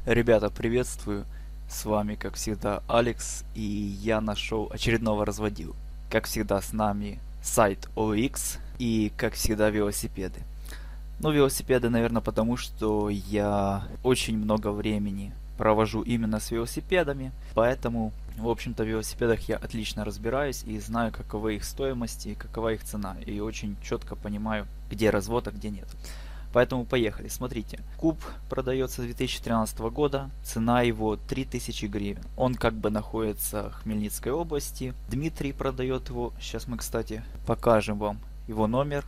Ребята, приветствую! С вами, как всегда, Алекс, и я нашел очередного разводилу. Как всегда, с нами сайт OLX и, как всегда, велосипеды. Ну, велосипеды, наверное, потому что я очень много времени провожу именно с велосипедами, поэтому, в общем-то, в велосипедах я отлично разбираюсь и знаю, каковы их стоимости и какова их цена, и очень четко понимаю, где развод, а где нет. Поэтому поехали. Смотрите, куб продается с 2013 года, цена его 3000 гривен. Он как бы находится в Хмельницкой области. Дмитрий продает его. Сейчас мы, кстати, покажем вам его номер.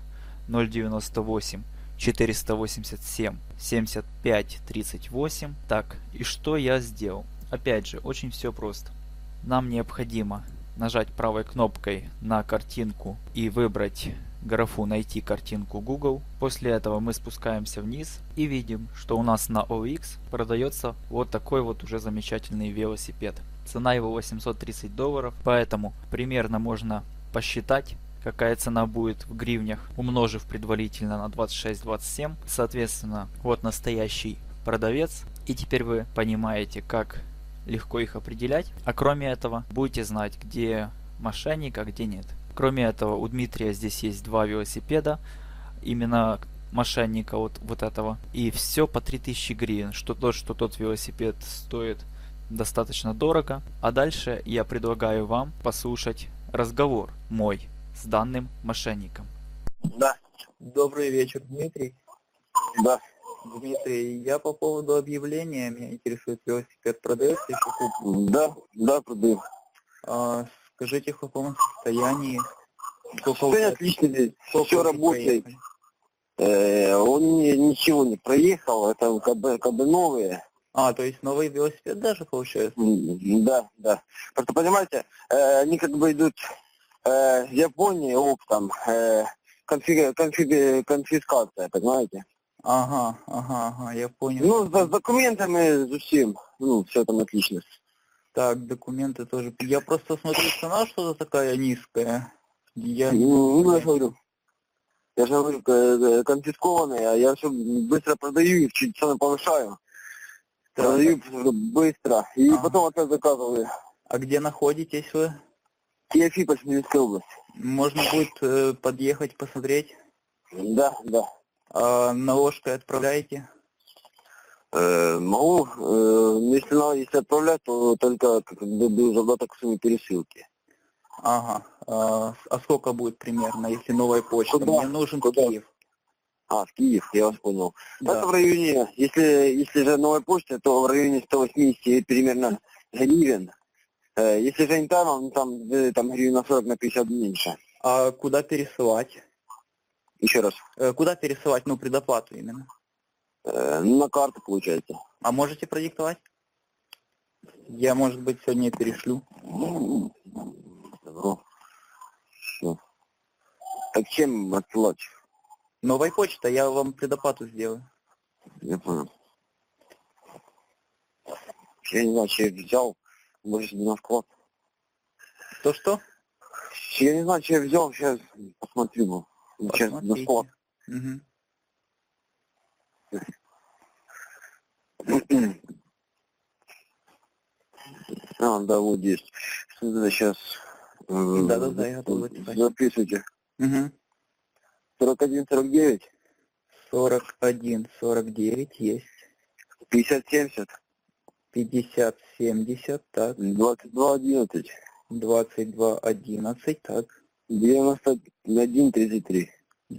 098 487 75 38. Так, и что я сделал? Опять же, очень все просто. Нам необходимо нажать правой кнопкой на картинку и выбрать графу «Найти картинку Google». После этого мы спускаемся вниз и видим, что у нас на OLX продается вот такой вот уже замечательный велосипед. Цена его $830, поэтому примерно можно посчитать, какая цена будет в гривнях, умножив предварительно на 26-27. Соответственно, вот настоящий продавец. И теперь вы понимаете, как легко их определять. А кроме этого, будете знать, где мошенник, а где нет. Кроме этого, у Дмитрия здесь есть два велосипеда, именно мошенника вот этого. И все по 3000 гривен, что тот велосипед стоит достаточно дорого. А дальше я предлагаю вам послушать разговор мой с данным мошенником. Да, Добрый вечер, Дмитрий. да, Дмитрий, я по поводу объявления, меня интересует велосипед, продается еще куб? да, продаю. Скажите, в каком состоянии? Сколько Состояние отличное, сколько все уже работает. проехали? Он ничего не проехал, это как бы новые. То есть новый велосипед даже получается? Да. Просто понимаете, они как бы идут с Японии оптом, конфискация, понимаете? Ага, я понял. Ну, с документами, за всем, все там отлично. Так, документы тоже. Я просто смотрю, цена что-то такая низкая. Я не Я же говорю, конфискованные, а я все быстро продаю и чуть цены повышаю. Продаю быстро. И потом опять заказываю. А где находитесь вы? Теофиполь, Хмельницкая область. Можно будет подъехать, посмотреть? Да. Наложкой отправляете? Могу, если отправлять, то только как бы был задаток к сумме пересылки. Ага. А сколько будет примерно, если новая почта? Куда? Мне нужен в Киев. В Киев, я вас понял. Да. Это в районе, если же новая почта, то в районе 180 примерно гривен. Если же не там гривен на 40, на 50 меньше. А куда пересылать? Еще раз. Куда пересылать, предоплату именно? На карту получается. А можете продиктовать? Я, может быть, сегодня перешлю. Добро. Все. Так чем отсылать? Новая почта, я вам предоплату сделаю. Я понял. Я не знаю, что я взял. Может, на вклад. Что? Я не знаю, что я взял. Сейчас посмотрю. Сейчас на Посмотрите. вклад. Угу. Да, вот есть. Что это сейчас? Да, я готов записать. Записывайте. Угу. 41-49. 41-49 есть. 50-70. 50-70, так. 22-11. 22-11, так. 91-33.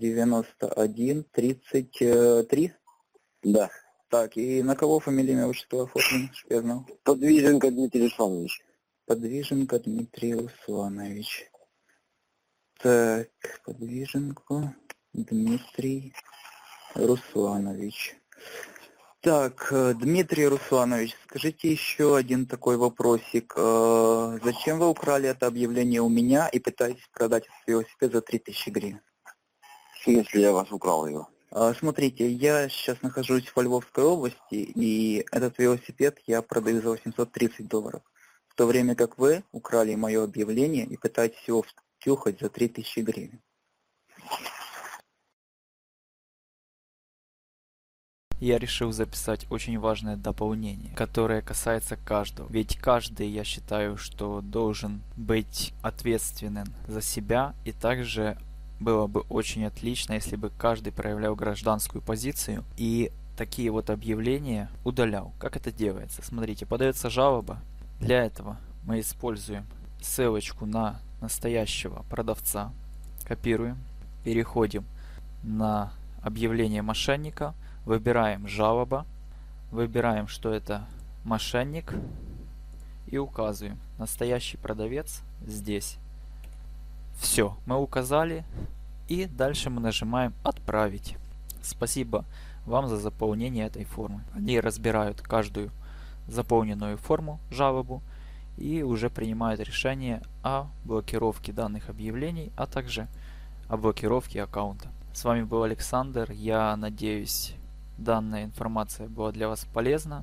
91-33. Да. Так, и на кого фамилия, имя, отчество оформлено, чтобы я знал? Подвиженко Дмитрий Русланович. Подвиженко Дмитрий Русланович. Так, Подвиженко Дмитрий Русланович. Так, Дмитрий Русланович, скажите еще один такой вопросик. Зачем вы украли это объявление у меня и пытаетесь продать этот велосипед за 3000 гривен? В смысле, я вас украл его? Смотрите, я сейчас нахожусь во Львовской области, и этот велосипед я продаю за $830. В то время как вы украли мое объявление и пытаетесь его втюхать за 3000 гривен. я решил записать очень важное дополнение, которое касается каждого. Ведь каждый, я считаю, что должен быть ответственен за себя, и также было бы очень отлично, если бы каждый проявлял гражданскую позицию и такие вот объявления удалял. Как это делается? Смотрите, подается жалоба. Для этого мы используем ссылочку на настоящего продавца, копируем, переходим на объявление мошенника, выбираем жалоба, выбираем, что это мошенник, и указываем настоящий продавец здесь. Все, мы указали, и дальше мы нажимаем «Отправить». Спасибо вам за заполнение этой формы. Они разбирают каждую заполненную форму, жалобу, и уже принимают решение о блокировке данных объявлений, а также о блокировке аккаунта. С вами был Александр. Я надеюсь, данная информация была для вас полезна.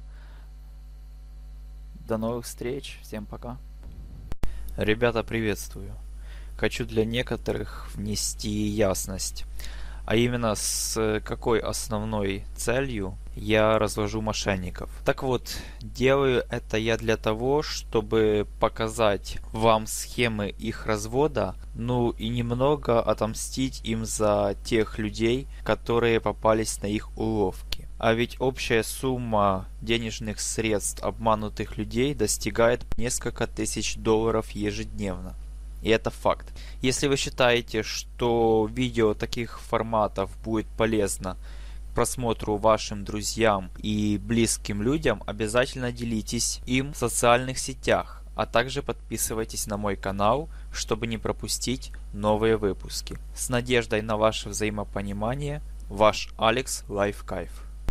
До новых встреч. Всем пока. Ребята, приветствую. Хочу для некоторых внести ясность. А именно, с какой основной целью я развожу мошенников. Так вот, делаю это я для того, чтобы показать вам схемы их развода, ну и немного отомстить им за тех людей, которые попались на их уловки. А ведь общая сумма денежных средств обманутых людей достигает несколько тысяч долларов ежедневно. И это факт. Если вы считаете, что видео таких форматов будет полезно к просмотру вашим друзьям и близким людям, обязательно делитесь им в социальных сетях, а также подписывайтесь на мой канал, чтобы не пропустить новые выпуски. С надеждой на ваше взаимопонимание, ваш Алекс Лайфкайф.